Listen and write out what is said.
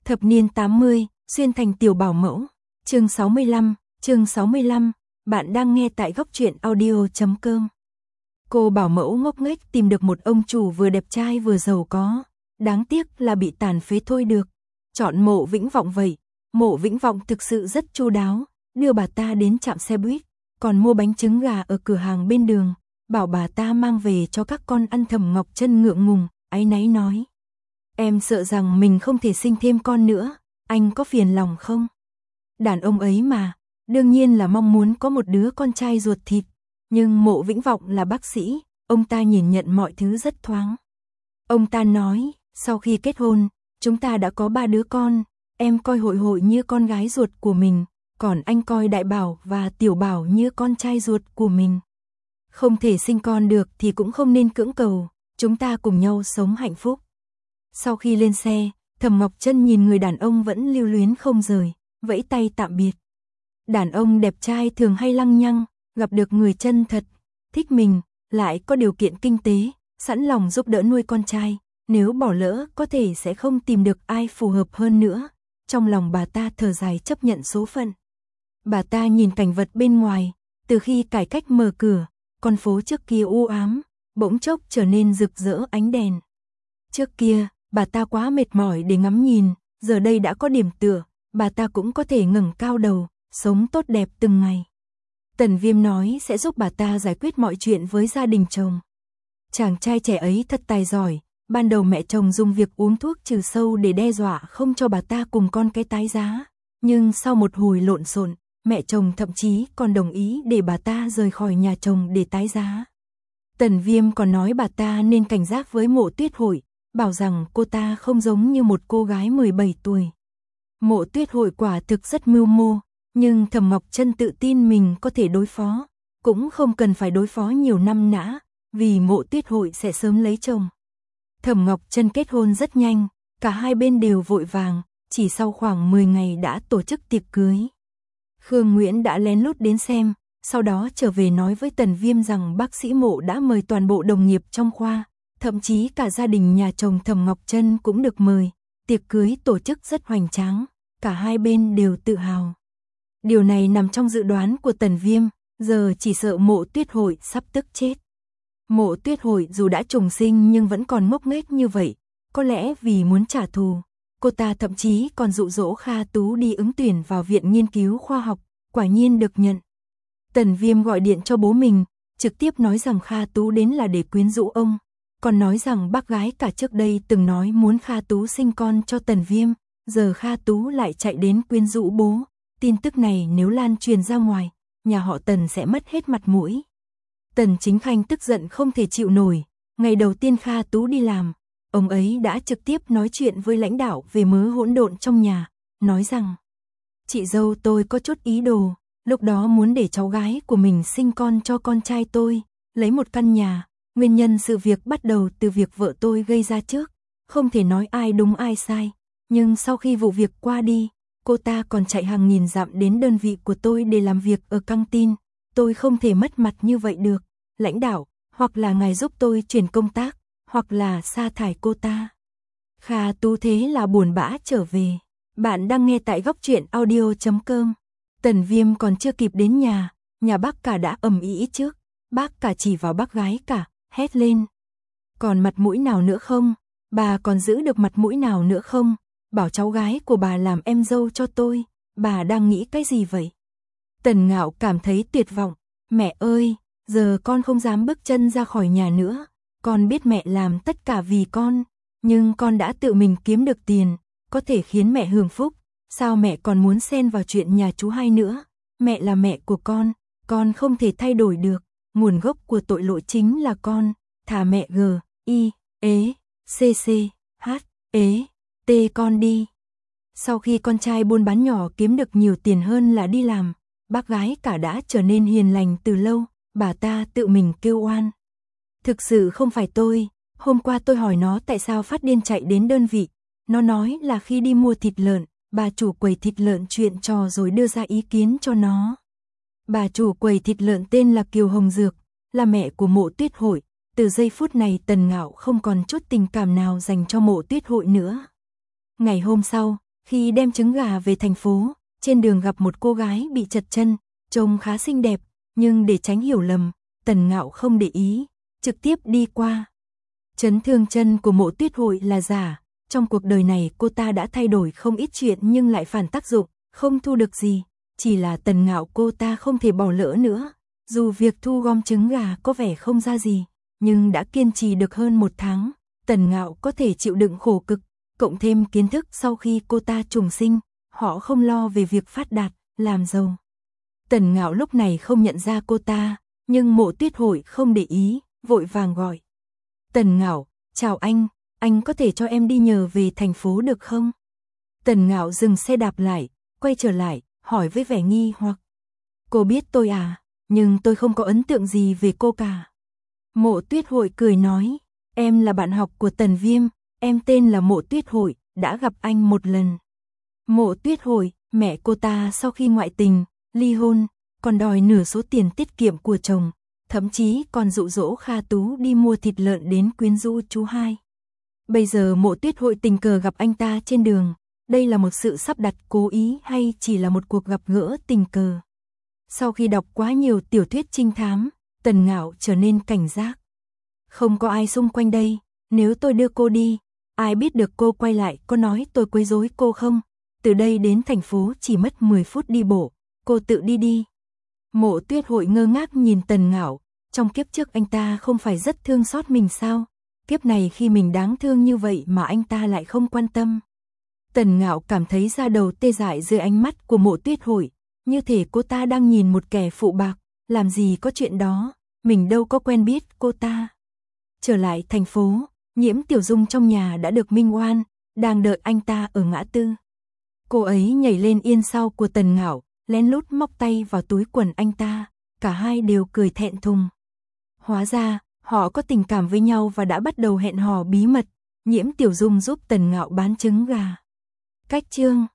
Thập niên 80, xuyên thành tiểu bảo mẫu. Chương 65, bạn đang nghe tại góc truyện audio.com. Cô bảo mẫu ngốc nghếch tìm được một ông chủ vừa đẹp trai vừa giàu có, đáng tiếc là bị tàn phế thôi được. Chọn Mộ Vĩnh Vọng vậy, Mộ Vĩnh Vọng thực sự rất chu đáo, đưa bà ta đến trạm xe buýt, còn mua bánh trứng gà ở cửa hàng bên đường, bảo bà ta mang về cho các con ăn. Thẩm Ngọc Trân ngượng ngùng, áy náy nói: "Em sợ rằng mình không thể sinh thêm con nữa, anh có phiền lòng không?" Đàn ông ấy mà, đương nhiên là mong muốn có một đứa con trai ruột thịt, nhưng Mộ Vĩnh Vọng là bác sĩ, ông ta nhìn nhận mọi thứ rất thoáng. Ông ta nói, sau khi kết hôn, chúng ta đã có 3 đứa con, em coi Hội Hội như con gái ruột của mình, còn anh coi Đại Bảo và Tiểu Bảo như con trai ruột của mình. Không thể sinh con được thì cũng không nên cưỡng cầu, chúng ta cùng nhau sống hạnh phúc. Sau khi lên xe, Thẩm Ngọc Trân nhìn người đàn ông vẫn lưu luyến không rời, vẫy tay tạm biệt. Đàn ông đẹp trai thường hay lăng nhăng, gặp được người chân thật, thích mình, lại có điều kiện kinh tế, sẵn lòng giúp đỡ nuôi con trai, nếu bỏ lỡ có thể sẽ không tìm được ai phù hợp hơn nữa. Trong lòng bà ta thở dài chấp nhận số phận. Bà ta nhìn cảnh vật bên ngoài, từ khi cải cách mở cửa, con phố trước kia u ám, bỗng chốc trở nên rực rỡ ánh đèn. Trước kia, bà ta quá mệt mỏi để ngắm nhìn, giờ đây đã có điểm tựa, bà ta cũng có thể ngẩng cao đầu, sống tốt đẹp từng ngày. Tần Viêm nói sẽ giúp bà ta giải quyết mọi chuyện với gia đình chồng. Chàng trai trẻ ấy thật tài giỏi, ban đầu mẹ chồng dùng việc uống thuốc trừ sâu để đe dọa không cho bà ta cùng con cái tái giá, nhưng sau một hồi lộn xộn, mẹ chồng thậm chí còn đồng ý để bà ta rời khỏi nhà chồng để tái giá. Tần Viêm còn nói bà ta nên cảnh giác với Mộ Tuyết Hội, bảo rằng cô ta không giống như một cô gái 17 tuổi. Mộ Tuyết Hội quả thực rất mưu mô, nhưng Thẩm Ngọc Trân tự tin mình có thể đối phó, cũng không cần phải đối phó nhiều năm nữa, vì Mộ Tuyết Hội sẽ sớm lấy chồng. Thẩm Ngọc Trân kết hôn rất nhanh, cả hai bên đều vội vàng, chỉ sau khoảng 10 ngày đã tổ chức tiệc cưới. Khương Nguyễn đã lén lút đến xem, sau đó trở về nói với Tần Viêm rằng bác sĩ Mộ đã mời toàn bộ đồng nghiệp trong khoa, thậm chí cả gia đình nhà chồng Thẩm Ngọc Trân cũng được mời. Tiệc cưới tổ chức rất hoành tráng, cả hai bên đều tự hào. Điều này nằm trong dự đoán của Tần Viêm, giờ chỉ sợ Mộ Tuyết Hội sắp tức chết. Mộ Tuyết Hội dù đã trùng sinh nhưng vẫn còn ngốc nghếch như vậy, có lẽ vì muốn trả thù, cô ta thậm chí còn dụ dỗ Kha Tú đi ứng tuyển vào Viện Nghiên cứu Khoa học, quả nhiên được nhận. Tần Viêm gọi điện cho bố mình, trực tiếp nói rằng Kha Tú đến là để quyến rũ ông, còn nói rằng bác gái cả trước đây từng nói muốn Kha Tú sinh con cho Tần Viêm, giờ Kha Tú lại chạy đến quyến rũ bố. Tin tức này nếu lan truyền ra ngoài, nhà họ Tần sẽ mất hết mặt mũi. Tần Chính Khanh tức giận không thể chịu nổi, ngày đầu tiên Kha Tú đi làm, ông ấy đã trực tiếp nói chuyện với lãnh đạo về mớ hỗn độn trong nhà, nói rằng: "Chị dâu tôi có chút ý đồ, lúc đó muốn để cháu gái của mình sinh con cho con trai tôi, lấy một căn nhà, nguyên nhân sự việc bắt đầu từ việc vợ tôi gây ra trước, không thể nói ai đúng ai sai, nhưng sau khi vụ việc qua đi, cô ta còn chạy hàng nghìn dặm đến đơn vị của tôi để làm việc ở căng tin, tôi không thể mất mặt như vậy được, lãnh đạo, hoặc là ngài giúp tôi chuyển công tác, hoặc là sa thải cô ta." Kha Tú thế là buồn bã trở về. Bạn đang nghe tại góc truyện audio.com. Tần Viêm còn chưa kịp đến nhà bác cả đã ầm ĩ trước, bác cả chỉ vào bác gái cả, hét lên: "Còn mặt mũi nào nữa không? Bà còn giữ được mặt mũi nào nữa không? Bảo cháu gái của bà làm em dâu cho tôi, bà đang nghĩ cái gì vậy?" Tần Ngạo cảm thấy tuyệt vọng, "Mẹ ơi, giờ con không dám bước chân ra khỏi nhà nữa, con biết mẹ làm tất cả vì con, nhưng con đã tự mình kiếm được tiền, có thể khiến mẹ hưởng phúc, sao mẹ còn muốn xen vào chuyện nhà chú hai nữa, mẹ là mẹ của con không thể thay đổi được, nguồn gốc của tội lỗi chính là con, thả mẹ G.I.E.C.C.H.E. con đi." Sau khi con trai buôn bán nhỏ kiếm được nhiều tiền hơn là đi làm, bác gái cả đã trở nên hiền lành từ lâu, bà ta tự mình kêu oan: "Thực sự không phải tôi, hôm qua tôi hỏi nó tại sao phát điên chạy đến đơn vị, nó nói là khi đi mua thịt lợn, bà chủ quầy thịt lợn chuyện trò rồi đưa ra ý kiến cho nó." Bà chủ quầy thịt lợn tên là Kiều Hồng Dược, là mẹ của Mộ Tuyết Hội. Từ giây phút này Tần Ngạo không còn chút tình cảm nào dành cho Mộ Tuyết Hội nữa. Ngày hôm sau, Khi đem trứng gà về thành phố, trên đường gặp một cô gái bị trật chân, trông khá xinh đẹp, nhưng để tránh hiểu lầm, Tần Ngạo không để ý, trực tiếp đi qua. Chấn thương chân của Mộ Tuyết Hội là giả, trong cuộc đời này cô ta đã thay đổi không ít chuyện nhưng lại phản tác dụng, không thu được gì, chỉ là Tần Ngạo cô ta không thể bỏ lỡ nữa. Dù việc thu gom trứng gà có vẻ không ra gì, nhưng đã kiên trì được hơn 1 tháng, Tần Ngạo có thể chịu đựng khổ cực, cộng thêm kiến thức sau khi cô ta trùng sinh, họ không lo về việc phát đạt, làm giàu. Tần Ngạo lúc này không nhận ra cô ta, nhưng Mộ Tuyết Hội không để ý, vội vàng gọi. Tần Ngạo, chào anh có thể cho em đi nhờ về thành phố được không? Tần Ngạo dừng xe đạp lại, quay trở lại, hỏi với vẻ nghi hoặc. Cô biết tôi à, nhưng tôi không có ấn tượng gì về cô cả. Mộ Tuyết Hội cười nói, em là bạn học của Tần Viêm, em tên là Mộ Tuyết Hội, đã gặp anh một lần. Mộ Tuyết Hội, mẹ cô ta sau khi ngoại tình, ly hôn, còn đòi nửa số tiền tiết kiệm của chồng, thậm chí còn dụ dỗ Kha Tú đi mua thịt lợn đến quyến rũ chú hai. Bây giờ Mộ Tuyết Hội tình cờ gặp anh ta trên đường, đây là một sự sắp đặt cố ý hay chỉ là một cuộc gặp gỡ tình cờ? Sau khi đọc quá nhiều tiểu thuyết trinh thám, Tần Ngạo trở nên cảnh giác. Không có ai xung quanh đây, nếu tôi đưa cô đi, ai biết được cô quay lại có nói tôi quấy rối cô không? Từ đây đến thành phố chỉ mất 10 phút đi bộ, cô tự đi đi. Mộ Tuyết Hội ngơ ngác nhìn Tần Ngạo, trong kiếp trước anh ta không phải rất thương xót mình sao? Kiếp này khi mình đáng thương như vậy mà anh ta lại không quan tâm. Tần Ngạo cảm thấy da đầu tê dại dưới ánh mắt của Mộ Tuyết Hội, như thể cô ta đang nhìn một kẻ phụ bạc, làm gì có chuyện đó, mình đâu có quen biết cô ta. Trở lại thành phố, Nhiễm Tiểu Dung trong nhà đã được minh oan, đang đợi anh ta ở ngã tư. Cô ấy nhảy lên yên sau của Tần Ngạo, lén lút móc tay vào túi quần anh ta, cả hai đều cười thẹn thùng. Hóa ra, họ có tình cảm với nhau và đã bắt đầu hẹn hò bí mật, Nhiễm Tiểu Dung giúp Tần Ngạo bán trứng gà. Cách chương